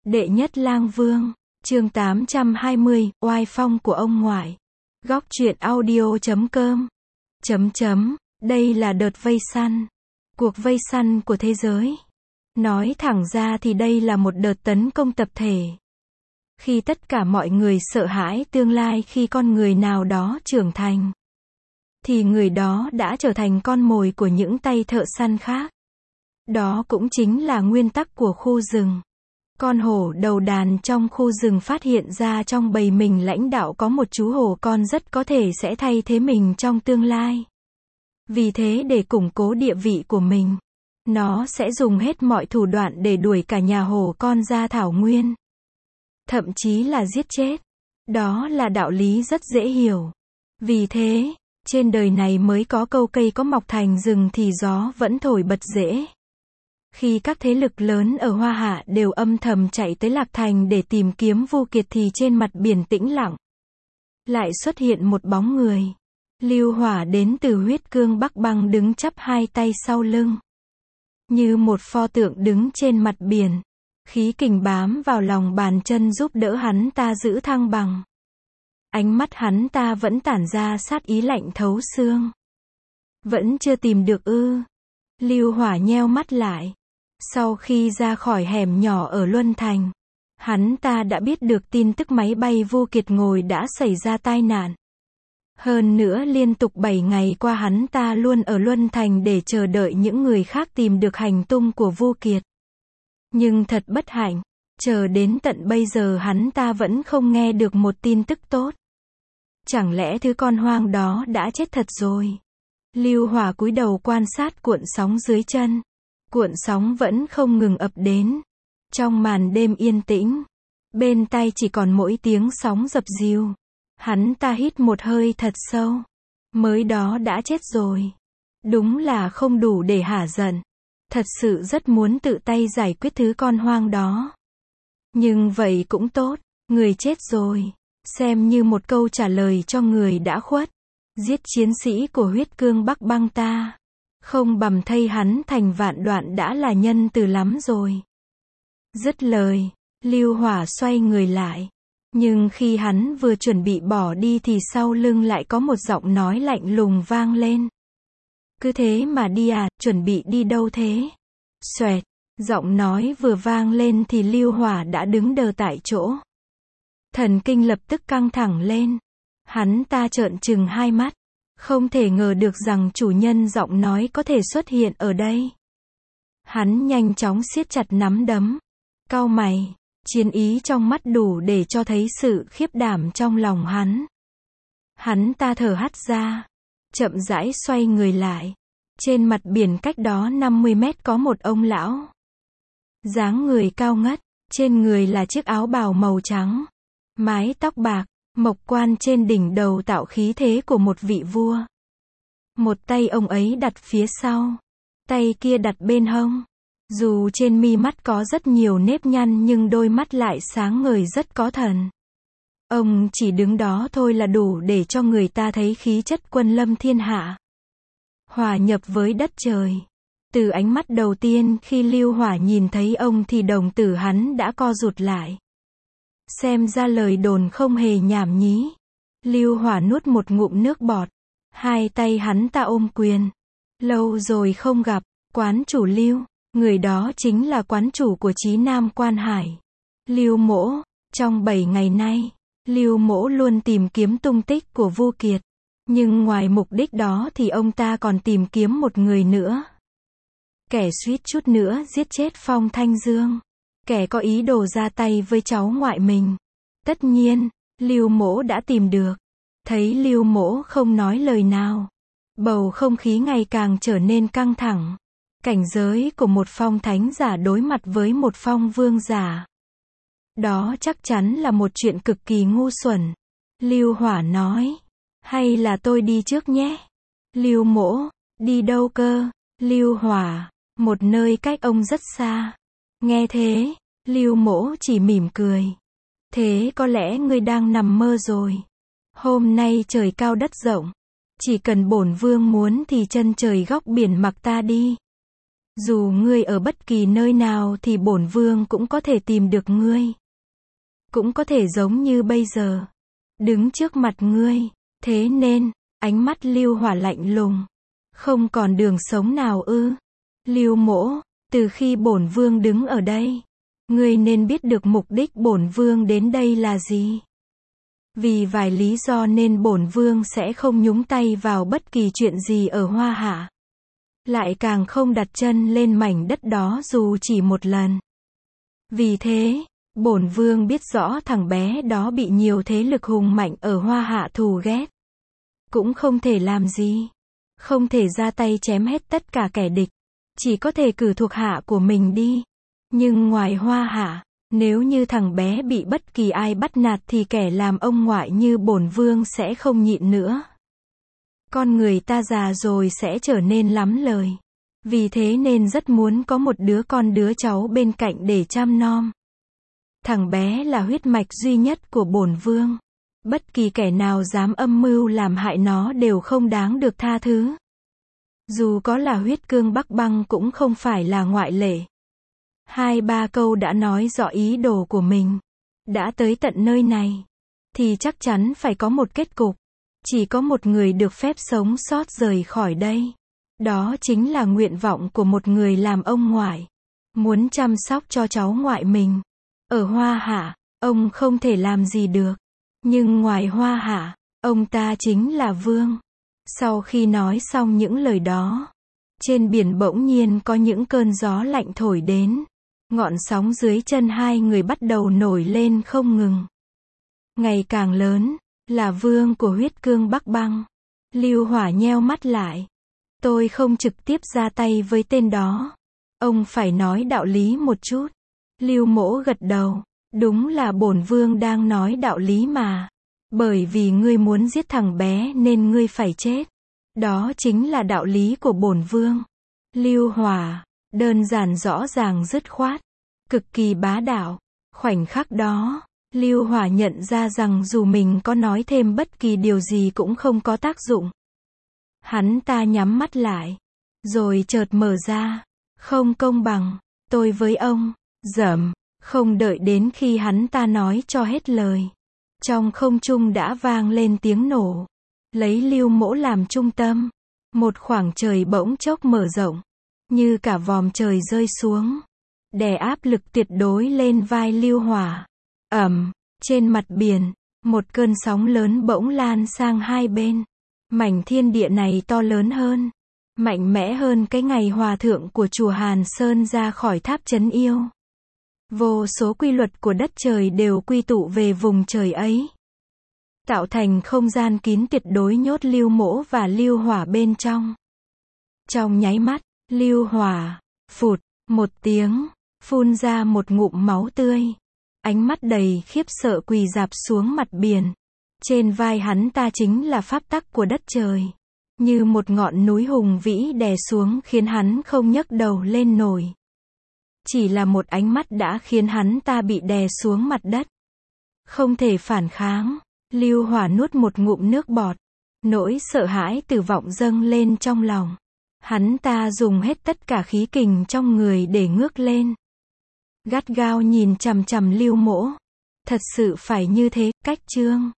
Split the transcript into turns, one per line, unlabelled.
Đệ nhất lang vương, chương 820, oai phong của ông ngoại. Góc truyện audio.com. Đây là đợt vây săn. Cuộc vây săn của thế giới. Nói thẳng ra thì đây là một đợt tấn công tập thể. Khi tất cả mọi người sợ hãi tương lai khi con người nào đó trưởng thành, thì người đó đã trở thành con mồi của những tay thợ săn khác. Đó cũng chính là nguyên tắc của khu rừng. Con hổ đầu đàn trong khu rừng phát hiện ra trong bầy mình lãnh đạo có một chú hổ con rất có thể sẽ thay thế mình trong tương lai. Vì thế để củng cố địa vị của mình, nó sẽ dùng hết mọi thủ đoạn để đuổi cả nhà hổ con ra thảo nguyên. Thậm chí là giết chết. Đó là đạo lý rất dễ hiểu. Vì thế, trên đời này mới có câu cây có mọc thành rừng thì gió vẫn thổi bật rễ. Khi các thế lực lớn ở Hoa Hạ đều âm thầm chạy tới Lạc Thành để tìm kiếm Vu Kiệt thì trên mặt biển tĩnh lặng lại xuất hiện một bóng người. Lưu Hỏa đến từ Huyết Cương Bắc Băng đứng chắp hai tay sau lưng, như một pho tượng đứng trên mặt biển. Khí kình bám vào lòng bàn chân giúp đỡ hắn ta giữ thăng bằng. Ánh mắt hắn ta vẫn tản ra sát ý lạnh thấu xương. Vẫn chưa tìm được ư? Lưu Hỏa nheo mắt lại. Sau khi ra khỏi hẻm nhỏ ở Luân Thành, hắn ta đã biết được tin tức máy bay Vu Kiệt ngồi đã xảy ra tai nạn. Hơn nữa liên tục 7 ngày qua hắn ta luôn ở Luân Thành để chờ đợi những người khác tìm được hành tung của Vu Kiệt. Nhưng thật bất hạnh, chờ đến tận bây giờ hắn ta vẫn không nghe được một tin tức tốt. Chẳng lẽ thứ con hoang đó đã chết thật rồi? Lưu Hỏa cúi đầu quan sát cuộn sóng dưới chân. Cuộn sóng vẫn không ngừng ập đến. Trong màn đêm yên tĩnh, bên tai chỉ còn mỗi tiếng sóng dập dìu. Hắn ta hít một hơi thật sâu. Mới đó đã chết rồi. Đúng là không đủ để hả giận. Thật sự rất muốn tự tay giải quyết thứ con hoang đó. Nhưng vậy cũng tốt, người chết rồi. Xem như một câu trả lời cho người đã khuất. Giết chiến sĩ của Huyết Cương Bắc Băng ta, không bầm thây hắn thành vạn đoạn đã là nhân từ lắm rồi. Dứt lời, Lưu Hỏa xoay người lại. Nhưng khi hắn vừa chuẩn bị bỏ đi thì sau lưng lại có một giọng nói lạnh lùng vang lên. Cứ thế mà đi à, chuẩn bị đi đâu thế? Xoẹt, giọng nói vừa vang lên thì Lưu Hỏa đã đứng đờ tại chỗ. Thần kinh lập tức căng thẳng lên. Hắn ta trợn trừng hai mắt. Không thể ngờ được rằng chủ nhân giọng nói có thể xuất hiện ở đây. Hắn nhanh chóng siết chặt nắm đấm. Cau mày, chiến ý trong mắt đủ để cho thấy sự khiếp đảm trong lòng hắn. Hắn ta thở hắt ra, chậm rãi xoay người lại. Trên mặt biển cách đó 50 mét có một ông lão. Dáng người cao ngất, trên người là chiếc áo bào màu trắng. Mái tóc bạc, mộc quan trên đỉnh đầu tạo khí thế của một vị vua. Một tay ông ấy đặt phía sau, tay kia đặt bên hông. Dù trên mi mắt có rất nhiều nếp nhăn nhưng đôi mắt lại sáng ngời rất có thần. Ông chỉ đứng đó thôi là đủ để cho người ta thấy khí chất quân lâm thiên hạ, hòa nhập với đất trời. Từ ánh mắt đầu tiên khi Lưu Hỏa nhìn thấy ông thì đồng tử hắn đã co rụt lại. Xem ra lời đồn không hề nhảm nhí. Lưu Hỏa nuốt một ngụm nước bọt. Hai tay hắn ta ôm quyền. Lâu rồi không gặp, quán chủ Lưu. Người đó chính là quán chủ của Chí Nam Quan Hải, Lưu Mỗ. Trong 7 ngày nay, Lưu Mỗ luôn tìm kiếm tung tích của Vu Kiệt. Nhưng ngoài mục đích đó thì ông ta còn tìm kiếm một người nữa. Kẻ suýt chút nữa giết chết Phong Thanh Dương. Kẻ có ý đồ ra tay với cháu ngoại mình. Tất nhiên, Lưu Mỗ đã tìm được. Thấy Lưu Mỗ không nói lời nào, bầu không khí ngày càng trở nên căng thẳng. Cảnh giới của một phong thánh giả đối mặt với một phong vương giả, đó chắc chắn là một chuyện cực kỳ ngu xuẩn. Lưu Hỏa nói, hay là tôi đi trước nhé? Lưu Mỗ, đi đâu cơ? Lưu Hỏa, một nơi cách ông rất xa. Nghe thế, Lưu Mỗ chỉ mỉm cười. Thế có lẽ ngươi đang nằm mơ rồi. Hôm nay trời cao đất rộng, chỉ cần bổn vương muốn thì chân trời góc biển mặc ta đi. Dù ngươi ở bất kỳ nơi nào thì bổn vương cũng có thể tìm được ngươi. Cũng có thể giống như bây giờ, đứng trước mặt ngươi. Thế nên, ánh mắt Lưu Hỏa lạnh lùng. Không còn đường sống nào ư? Lưu Mỗ, từ khi bổn vương đứng ở đây, ngươi nên biết được mục đích bổn vương đến đây là gì. Vì vài lý do nên bổn vương sẽ không nhúng tay vào bất kỳ chuyện gì ở Hoa Hạ. Lại càng không đặt chân lên mảnh đất đó dù chỉ một lần. Vì thế, bổn vương biết rõ thằng bé đó bị nhiều thế lực hùng mạnh ở Hoa Hạ thù ghét. Cũng không thể làm gì. Không thể ra tay chém hết tất cả kẻ địch. Chỉ có thể cử thuộc hạ của mình đi. Nhưng ngoài Hoa Hạ, nếu như thằng bé bị bất kỳ ai bắt nạt thì kẻ làm ông ngoại như bổn vương sẽ không nhịn nữa. Con người ta già rồi sẽ trở nên lắm lời. Vì thế nên rất muốn có một đứa con đứa cháu bên cạnh để chăm nom. Thằng bé là huyết mạch duy nhất của bổn vương. Bất kỳ kẻ nào dám âm mưu làm hại nó đều không đáng được tha thứ. Dù có là huyết cương Bắc Băng cũng không phải là ngoại lệ. 2-3 câu đã nói rõ ý đồ của mình. Đã tới tận nơi này, thì chắc chắn phải có một kết cục. Chỉ có một người được phép sống sót rời khỏi đây. Đó chính là nguyện vọng của một người làm ông ngoại. Muốn chăm sóc cho cháu ngoại mình. Ở Hoa Hạ, ông không thể làm gì được. Nhưng ngoài Hoa Hạ, ông ta chính là vương. Sau khi nói xong những lời đó, trên biển bỗng nhiên có những cơn gió lạnh thổi đến. Ngọn sóng dưới chân hai người bắt đầu nổi lên không ngừng. Ngày càng lớn, là vương của huyết cương Bắc Băng. Lưu Hỏa nheo mắt lại. Tôi không trực tiếp ra tay với tên đó. Ông phải nói đạo lý một chút. Lưu Mỗ gật đầu. Đúng là bổn vương đang nói đạo lý mà. Bởi vì ngươi muốn giết thằng bé nên ngươi phải chết. Đó chính là đạo lý của bổn vương. Lưu Hỏa, đơn giản rõ ràng dứt khoát, cực kỳ bá đạo. Khoảnh khắc đó, Lưu Hỏa nhận ra rằng dù mình có nói thêm bất kỳ điều gì cũng không có tác dụng. Hắn ta nhắm mắt lại, rồi chợt mở ra. Không công bằng, tôi với ông, dầm, không đợi đến khi hắn ta nói cho hết lời. Trong không trung đã vang lên tiếng nổ. Lấy Lưu Mỗ làm trung tâm, một khoảng trời bỗng chốc mở rộng, như cả vòm trời rơi xuống, đè áp lực tuyệt đối lên vai Lưu Hỏa. Trên mặt biển, một cơn sóng lớn bỗng lan sang hai bên. Mảnh thiên địa này to lớn hơn, mạnh mẽ hơn cái ngày hòa thượng của chùa Hàn Sơn ra khỏi tháp trấn yêu. Vô số quy luật của đất trời đều quy tụ về vùng trời ấy, tạo thành không gian kín tuyệt đối nhốt Lưu Mỗ và Lưu Hỏa bên trong. Trong nháy mắt, Lưu Hỏa, phụt, một tiếng, phun ra một ngụm máu tươi. Ánh mắt đầy khiếp sợ quỳ rạp xuống mặt biển. Trên vai hắn ta chính là pháp tắc của đất trời. Như một ngọn núi hùng vĩ đè xuống khiến hắn không nhấc đầu lên nổi. Chỉ là một ánh mắt đã khiến hắn ta bị đè xuống mặt đất. Không thể phản kháng. Lưu Hỏa nuốt một ngụm nước bọt. Nỗi sợ hãi tử vọng dâng lên trong lòng. Hắn ta dùng hết tất cả khí kình trong người để ngước lên. Gắt gao nhìn chằm chằm Lưu Mỗ. Thật sự phải như thế, cách chương.